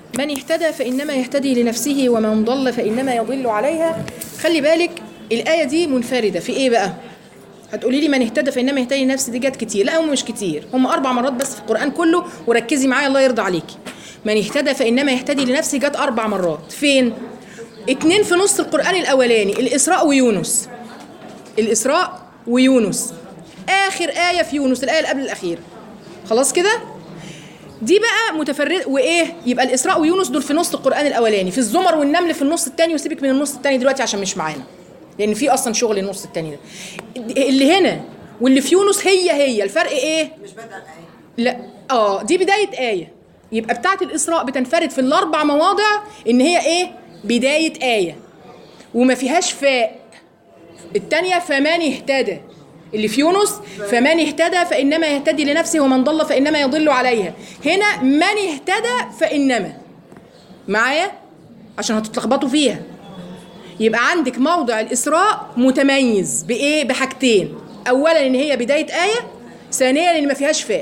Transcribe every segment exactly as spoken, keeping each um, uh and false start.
من اهتدى فإنما يهتدي لنفسه ومن ضل فإنما يضل عليها. خلي بالك الآية دي منفردة في إيه بقى؟ هتقولي لي من اهتدى فإنما يهتدي لنفسه، دي جت كتير. لا، هم مش كتير، هم أربع مرات بس في القرآن كله، وركزي معايا الله يرضى عليكي. من اهتدى فإنما يهتدي لنفسه جت أربع مرات. فين؟ اتنين في نص القرآن الأولاني، الإسراء ويونس. الإسراء ويونس، آخر آية في يونس، الآية اللي قبل الأخيرة. خلاص كده؟ دي بقى متفرد وإيه؟ يبقى الإسراء ويونس دول في نص القرآن الأولاني، في الزمر والنمل في النص الثاني، وسيبك من النص الثاني دلوقتي عشان مش معانا، لأن في أصلا شغل النص الثاني ده. اللي هنا واللي في يونس هي هي، الفرق إيه؟ مش بدأ الآية. لا، آه دي بداية آية، يبقى بتاعة الإسراء بتنفرد في الأربع مواضع إن هي إيه؟ بداية آية وما فيهاش فاء. الثانية فمن اهتدى، اللي في يونس فمن اهتدى فإنما يهتدي لنفسه ومن ضل فإنما يضل عليها. هنا من اهتدى فإنما، معايا عشان هتتلخبطوا فيها. يبقى عندك موضع الإسراء متميز بإيه؟ بحاجتين، أولا إن هي بداية آية، ثانيا إن ما فيهاش فاء.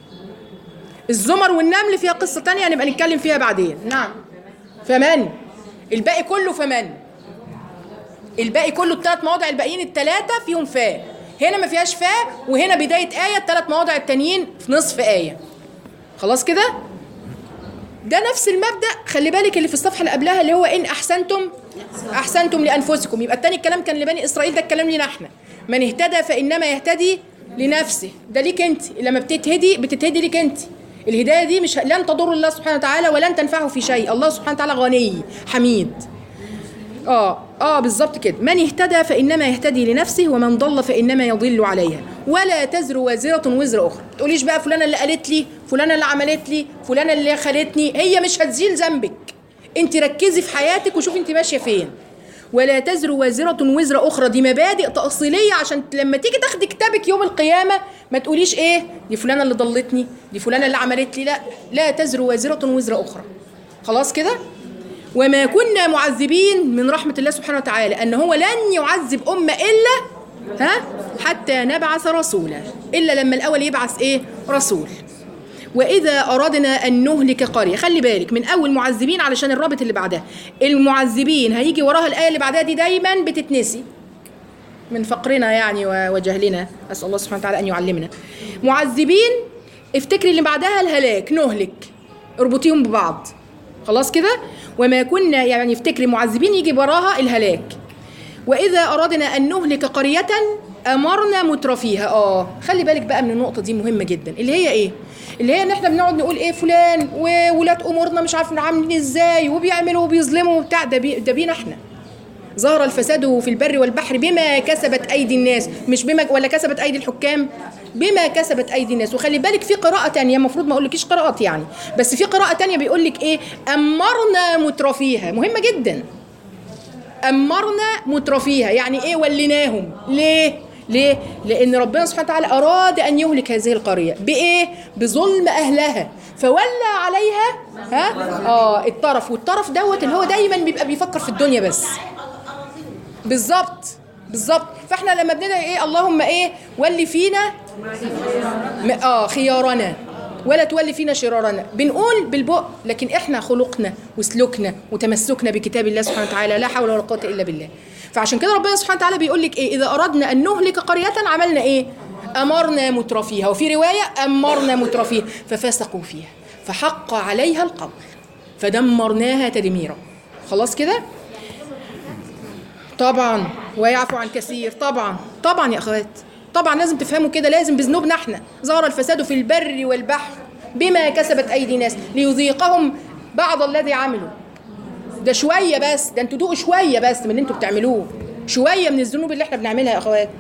الزمر والنمل فيها قصة تانية هنبقى نتكلم فيها بعدين. نعم، فمن، الباقي كله فمن، الباقي كله الثلاث مواضع الباقيين الثلاثة فيهم فاء. هنا ما فيهاش فاء، وهنا بداية آية، الثلاث مواضع التانيين في نصف آية. خلاص كده؟ ده نفس المبدأ. خلي بالك اللي في الصفحة اللي قبلها اللي هو إن أحسنتم أحسنتم لأنفسكم، يبقى التاني الكلام كان لبني إسرائيل، ده الكلام لنا احنا. من اهتدى فإنما يهتدي لنفسه، ده ليك انت. لما بتتهدي بتتهدي ليك انت. الهداية دي مش لن تضر الله سبحانه وتعالى ولن تنفعه في شيء، الله سبحانه وتعالى غني حميد. اه اه بالظبط كده. من اهتدى فإنما يهتدي لنفسه ومن ضل فإنما يضل عليها ولا تزر وازرة وزر أخرى. ما تقوليش بقى فلانة اللي قالت لي، فلانة اللي عملت لي، فلانة اللي خلتني، هي مش هتزيل ذنبك. انت ركزي في حياتك وشوفي انت ماشية فين. ولا تزر وازرة وزر أخرى، دي مبادئ تأصيلية عشان لما تيجي تاخدي كتابك يوم القيامة ما تقوليش ايه دي فلانة اللي ضلتني، دي فلانة اللي عملت لي. لا، لا تزر وازرة وزر أخرى. خلاص كده؟ وما كنا معذبين من رحمة الله سبحانه وتعالى أن هو لن يعذب أمة إلا ها حتى نبعث رسولا، إلا لما الأول يبعث إيه؟ رسول. وإذا أردنا أن نهلك قرية، خلي بالك من أول معذبين علشان الرابط اللي بعدها. المعذبين هيجي وراها الآية اللي بعدها، دي دايما بتتنسي من فقرنا يعني وجهلنا، أسأل الله سبحانه وتعالى أن يعلمنا. معذبين افتكري اللي بعدها الهلاك، نهلك، اربطيهم ببعض. خلاص كده؟ وما كنا يعني افتكري معذبين يجي وراها الهلاك. وإذا أردنا أن نهلك قرية أمرنا مترفيها. آه خلي بالك بقى من النقطة دي مهمة جدا، اللي هي إيه؟ اللي هي إن إحنا بنقعد نقول إيه فلان وولاد أمورنا مش عارفين عاملين إزاي وبيعملوا وبيظلموا وبتاع. ده بي ده بينا إحنا. ظهر الفساد في البر والبحر بما كسبت أيدي الناس، مش بما ولا كسبت أيدي الحكام، بما كسبت أيدي الناس. وخلي بالك في قراءة تانية، المفروض ما أقولكيش قراءات يعني، بس في قراءة تانية بيقولك إيه؟ أمرنا مترفيها. مهمة جدا. أمرنا مترفيها يعني إيه؟ وليناهم. ليه؟ ليه؟ لأن ربنا سبحانه وتعالى أراد أن يهلك هذه القرية بإيه؟ بظلم أهلها، فولى عليها ها؟ آه الطرف، والطرف دوت اللي هو دايما بيبقى بيفكر في الدنيا بس. بالظبط بالظبط. فاحنا لما بندعي ايه؟ اللهم ايه؟ ولي فينا اه خيارنا ولا تولي فينا شرارنا. بنقول بالبق، لكن احنا خلقنا وسلوكنا وتمسكنا بكتاب الله سبحانه وتعالى لا حول ولا قوه الا بالله. فعشان كده ربنا سبحانه وتعالى بيقول لك ايه؟ اذا اردنا ان نهلك قريه عملنا ايه؟ امرنا مترفيها، وفي روايه امرنا مترفيها ففسقوا فيها فحق عليها القول فدمرناها تدميرا. خلاص كده؟ طبعا ويعفو عن كثير. طبعا طبعا يا اخوات، طبعا لازم تفهموا كده، لازم بذنوبنا احنا. ظهر الفساد في البر والبحر بما كسبت ايدي الناس ليذيقهم بعض الذي عملوا. ده شويه بس، ده انتوا دوقوا شويه بس من اللي انتوا بتعملوه، شويه من الذنوب اللي احنا بنعملها يا اخوات.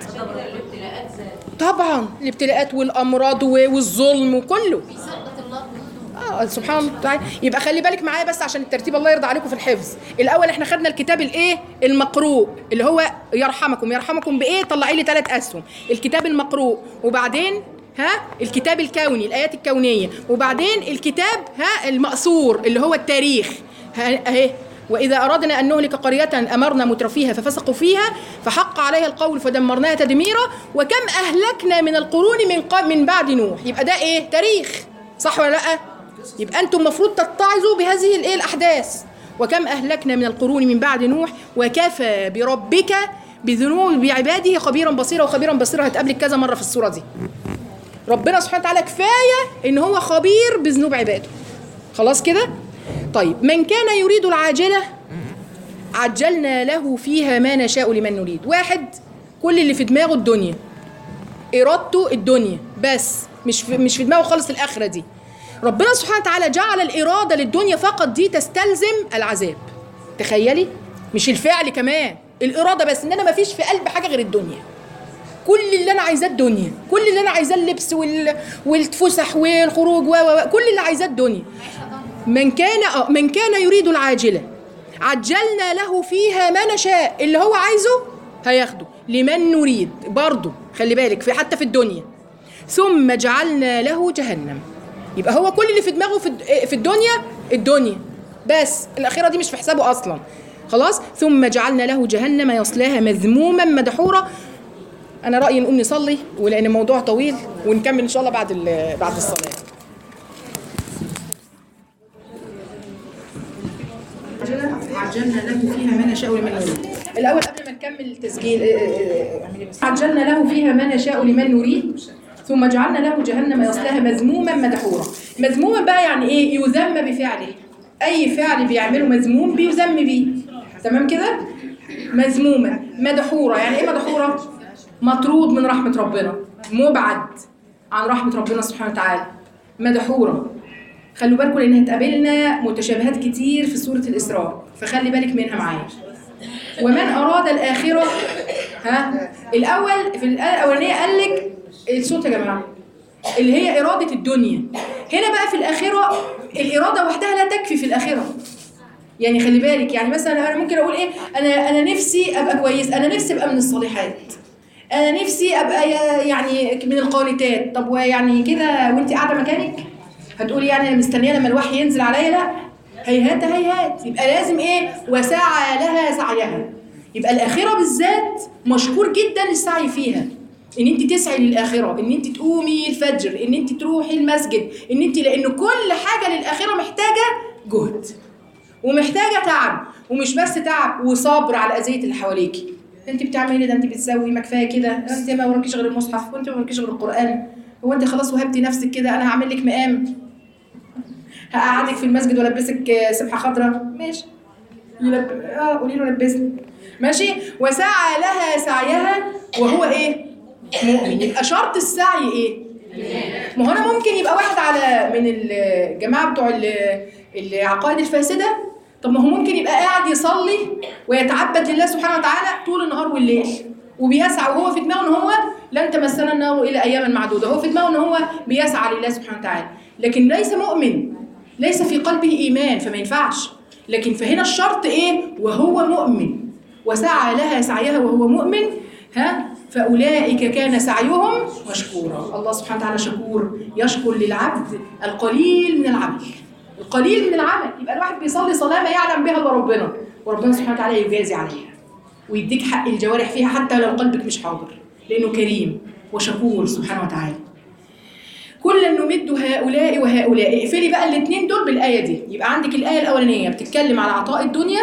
طبعا الابتلاءات والامراض والظلم وكله. اه سبحان الله تعالى. يبقى خلي بالك معايا بس عشان الترتيب الله يرضى عليكم في الحفظ. الاول احنا خدنا الكتاب الايه؟ المقروء اللي هو يرحمكم. يرحمكم بايه؟ طلعي لي ثلاث اسهم. الكتاب المقروء، وبعدين ها الكتاب الكوني الايات الكونيه، وبعدين الكتاب ها المأثور اللي هو التاريخ اهي. وإذا أردنا أن نهلك قرية أمرنا مترفيها ففسقوا فيها فحق عليها القول فدمرناها تدميرا وكم أهلكنا من القرون من من بعد نوح. يبقى ده إيه؟ تاريخ، صح ولا لأ؟ يبقى انتم المفروض تتعظوا بهذه الايه الاحداث. وكم اهلكنا من القرون من بعد نوح وكفى بربك بذنوب عباده خبيرا بصيرا. وخبيرا بصيرا هتقابلك كذا مره في السوره دي. ربنا سبحانه وتعالى كفايه ان هو خبير بذنوب عباده. خلاص كده؟ طيب من كان يريد العاجله عجلنا له فيها ما نشاء لمن نريد. واحد كل اللي في دماغه الدنيا، ارادته الدنيا بس، مش في مش في دماغه خالص الاخره دي. ربنا سبحانه وتعالى جعل الاراده للدنيا فقط، دي تستلزم العذاب. تخيلي، مش الفعل كمان، الاراده بس، ان انا ما فيش في قلب حاجه غير الدنيا. كل اللي انا عايزاه الدنيا، كل اللي انا عايزاه اللبس وال... والفسح والخروج و و كل اللي عايزاه الدنيا. من كان اه من كان يريد العاجله عجلنا له فيها ما نشاء، اللي هو عايزه هياخده لمن نريد. برضه خلي بالك في حتى في الدنيا. ثم جعلنا له جهنم. يبقى هو كل اللي في دماغه في في الدنيا الدنيا بس، الاخره دي مش في حسابه اصلا. خلاص. ثم جعلنا له جهنم يصلاها مذموما مدحورا. انا رايي نقوم نصلي، ولان الموضوع طويل، ونكمل ان شاء الله بعد بعد الصلاه. عجلنا له فيها ما نشاء لمن نريد. الاول قبل ما نكمل التسجيل، عجلنا له فيها ما نشاء لمن نريد ثم جعلنا له جهنم يصلاها مذموما مدحورا. مذموما بقى يعني ايه؟ يذم بفعله. اي فعل بيعمله مذموم بيذم بيه. تمام كده؟ مذموما. مدحورا يعني ايه مدحورا؟ مطرود من رحمه ربنا، مبعد عن رحمه ربنا سبحانه وتعالى. مدحورا. خلوا بالكم لان هتقابلنا متشابهات كتير في سوره الاسراء، فخلي بالك منها معايا. ومن اراد الاخره، ها الاول في الايه الاولانيه قال لك الصوت يا جماعه اللي هي اراده الدنيا. هنا بقى في الاخره الاراده وحدها لا تكفي في الاخره. يعني خلي بالك، يعني مثلا انا ممكن اقول ايه، انا انا نفسي ابقى كويس، انا نفسي ابقى من الصالحات، انا نفسي ابقى يعني من القانتات. طب ويعني كده وانت قاعده مكانك هتقولي يعني انا مستنيه لما الوحي ينزل عليا؟ لا، هيهات هيهات. يبقى لازم ايه؟ وسعى لها سعيها. يبقى الاخره بالذات مشكور جدا السعي فيها، ان انت تسعي للاخره، ان انت تقومي الفجر، ان انت تروحي المسجد، ان انت، لان كل حاجه للاخره محتاجه جهد ومحتاجه تعب، ومش بس تعب وصبر على اذيه اللي حواليكي. انت بتعملي ده، انت بتسوي، ما كفايه كده، انت ما وراكيش غير المصحف، وانت ما وراكيش غير القران، هو انت خلاص وهبتي نفسك كده؟ انا هعمل لك مقام، هقعدك في المسجد والبسك سبحه خضراء، ماشي، يلب... اه قولي له لبسني، ماشي. وسعى لها سعيها وهو ايه؟ مؤمن. يبقى شرط السعي ايه؟ ما هو انا ممكن يبقى واحد على من الجماعه بتوع العقائد الفاسده، طب ما هو ممكن يبقى قاعد يصلي ويتعبد لله سبحانه وتعالى طول النهار والليل، وبيسعى وهو في دماغه ان هو لن تمسنا النار الا اياما معدوده، هو في دماغه ان هو بيسعى لله سبحانه وتعالى، لكن ليس مؤمن، ليس في قلبه ايمان، فما ينفعش. لكن فهنا الشرط ايه؟ وهو مؤمن. وسعى لها سعيها وهو مؤمن، ها فاولئك كان سعيهم مشكورا. الله سبحانه وتعالى شكور، يشكر للعبد القليل من العمل. القليل من العمل، يبقى الواحد بيصلي صلاه ما يعلم بها الا ربنا، وربنا سبحانه وتعالى يجازي عليها ويديك حق الجوارح فيها حتى لو قلبك مش حاضر، لانه كريم وشكور سبحانه وتعالى. كلا نمد هؤلاء وهؤلاء. اقفلي بقى الاثنين دول بالايه دي. يبقى عندك الايه الاولانيه بتتكلم على عطاء الدنيا،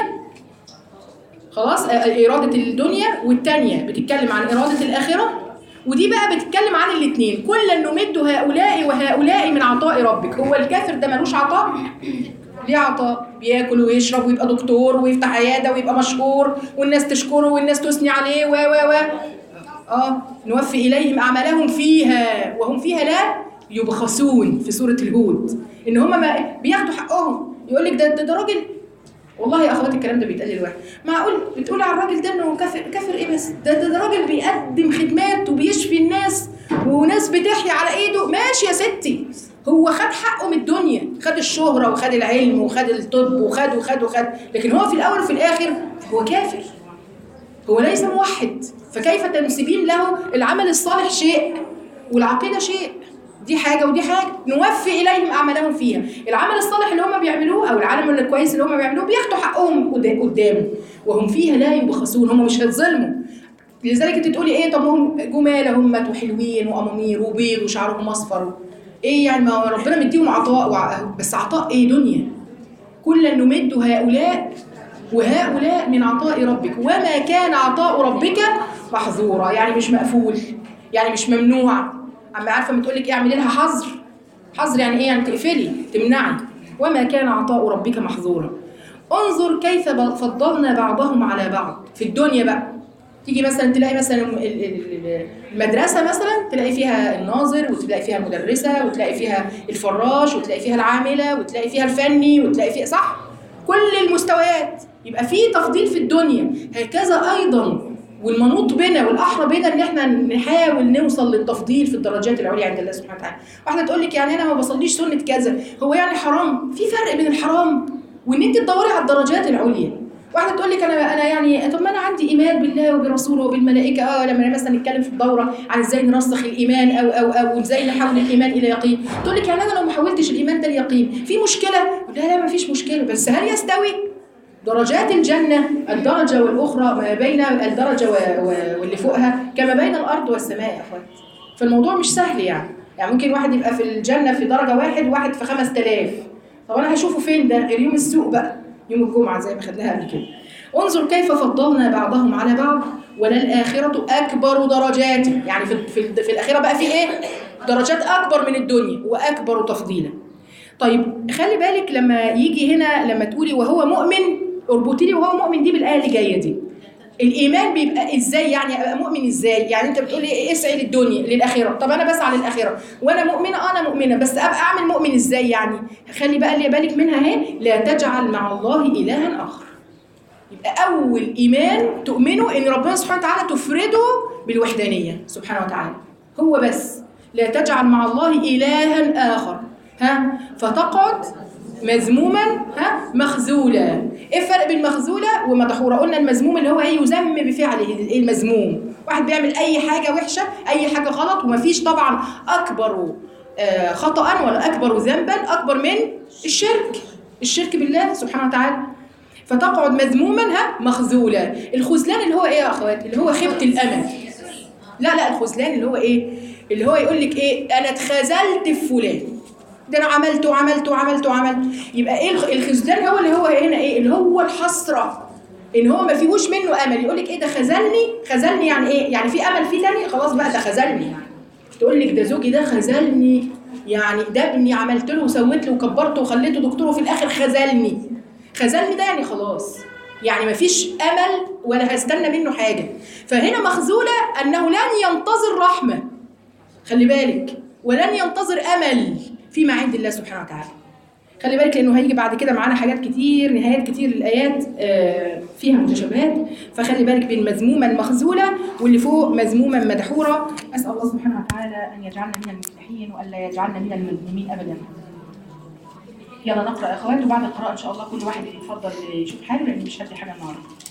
خلاص، اراده الدنيا، والثانيه بتتكلم عن اراده الاخره، ودي بقى بتتكلم عن الاثنين. كلا نمد هؤلاء وهؤلاء من عطاء ربك. هو الكافر ده ملوش عطاء؟ ليه عطاء، بياكل ويشرب ويبقى دكتور ويفتح عياده ويبقى مشهور والناس تشكره والناس تثني عليه و و و اه نوفي اليهم اعمالهم فيها وهم فيها لا يبخسون في سوره الهود، ان هم ما بياخدوا حقهم. يقول لك ده ده, ده راجل، والله يا اخواتي الكلام ده بيتقال للواحد، معقول بتقولي على الراجل ده انه كافر؟ كافر ايه بس؟ ده, ده ده راجل بيقدم خدمات وبيشفي الناس وناس بتحيا على ايده. ماشي يا ستي، هو خد حقه من الدنيا، خد الشهرة وخد العلم وخد الطب وخد وخد وخد، لكن هو في الأول وفي الآخر هو كافر، هو ليس موحد. فكيف تنسبين له العمل الصالح شيء والعقيدة شيء؟ دي حاجة ودي حاجة. نوفي إليهم أعمالهم فيها. العمل الصالح اللي هم بيعملوه أو العمل الكويس اللي هم بيعملوه بياخدوا حقهم قدامه وهم فيها لا يبخسون، هم مش هيتظلموا. لذلك انت تقولي ايه؟ طب هم جمال هم وحلوين وامامير وبيض وشعرهم اصفر، ايه يعني؟ ما هو ربنا مديهم عطاء وع... بس عطاء ايه؟ دنيا. كلا نمد هؤلاء وهؤلاء من عطاء ربك وما كان عطاء ربك محظورا، يعني مش مقفول، يعني مش ممنوع. عم عارفه ما تقول لك ايه؟ اعملي لها حظر. حظر يعني ايه؟ يعني تقفلي، تمنعي. وما كان عطاء ربك محظورا. انظر كيف فضلنا بعضهم على بعض في الدنيا بقى. تيجي مثلا تلاقي مثلا المدرسه مثلا تلاقي فيها الناظر، وتلاقي فيها المدرسه، وتلاقي فيها الفراش، وتلاقي فيها العامله، وتلاقي فيها الفني، وتلاقي فيها صح كل المستويات. يبقى في تفضيل في الدنيا. هكذا ايضا والمنوط بنا والاحرى بنا ان احنا نحاول نوصل للتفضيل في الدرجات العليا عند الله سبحانه وتعالى. واحده تقول لك يعني انا ما بصليش سنه كذا، هو يعني حرام؟ في فرق بين الحرام وان انت تدوري على الدرجات العليا. واحده تقول لك انا انا يعني طب ما انا عندي ايمان بالله وبرسوله وبالملائكه، اه لما مثلا نتكلم في الدوره عن ازاي نرسخ الايمان او او او ازاي نحول الايمان الى يقين، تقول لك يعني انا لو ما حولتش الايمان ده ليقين في مشكله؟ لا لا ما فيش مشكله، بس هل يستوي درجات الجنه الدرجه والاخرى ما بين الدرجه واللي فوقها كما بين الارض والسماء يا اخوات؟ فالموضوع مش سهل يعني. يعني ممكن واحد يبقى في الجنه في درجه واحد وواحد في خمس تلاف. طب انا هشوفه فين ده غير يوم السوق بقى، يوم الجمعة زي ما خدناها قبل كده. انظر كيف فضلنا بعضهم على بعض وللآخرة أكبر درجات. يعني في, في, في الآخرة بقى في إيه؟ درجات أكبر من الدنيا وأكبر تفضيلا. طيب خلي بالك لما يجي هنا لما تقولي وهو مؤمن، اربطي لي وهو مؤمن دي بالآية اللي جاية دي. الإيمان بيبقى إزاي؟ يعني أبقى مؤمن إزاي؟ يعني أنت بتقولي اسعي للدنيا للآخرة، طب أنا بسعى للآخرة وأنا مؤمنة، أه أنا مؤمنة، بس أبقى أعمل مؤمن إزاي يعني؟ خلي بقى اللي بالك منها أهي، لا تجعل مع الله إلها آخر. يبقى أول إيمان تؤمنوا إن ربنا سبحانه وتعالى تفرده بالوحدانية سبحانه وتعالى، هو بس. لا تجعل مع الله إلها آخر، ها فتقعد مذموما ها مخذولا. ايه الفرق بين مخذوله ومدحوره؟ قلنا المذموم اللي هو ايه؟ يذم بفعله. ايه المذموم؟ واحد بيعمل اي حاجه وحشه، اي حاجه غلط، ومفيش طبعا اكبر آه خطأ ولا اكبر ذنبا اكبر من الشرك، الشرك بالله سبحانه وتعالى. فتقعد مذموما ها مخذولا. الخذلان اللي هو ايه يا اخوات؟ اللي هو خيبه الامل. لا لا الخذلان اللي هو ايه؟ اللي هو يقول لك ايه؟ انا اتخذلت في فلان، ده انا عملت وعملت وعملت وعملت. يبقى ايه الخذلان؟ هو اللي هو هنا ايه؟ اللي هو الحسره، ان هو ما فيهوش منه امل. يقول لك ايه ده خذلني؟ خذلني يعني ايه؟ يعني في امل فيه تاني؟ خلاص بقى ده خذلني. يعني تقول لك ده زوجي ده خذلني، يعني ده ابني عملت له وسويت له وكبرته وخليته دكتور وفي الاخر خذلني. خذلني ده يعني خلاص، يعني ما فيش امل ولا هستنى منه حاجه. فهنا مخذوله انه لن ينتظر رحمه، خلي بالك، ولن ينتظر امل فيما عند الله سبحانه وتعالى. خلي بالك لانه هيجي بعد كده معانا حاجات كتير، نهايات كتير للايات فيها متشابهات. فخلي بالك بين مذموما مخذولا واللي فوق مذموما مدحورا. اسال الله سبحانه وتعالى ان يجعلنا من المفلحين والا يجعلنا من المذمومين ابدا. يلا نقرا يا اخوات، وبعد القراءه ان شاء الله كل واحد يتفضل يشوف حاله، لان مش هدي حاجه النهارده.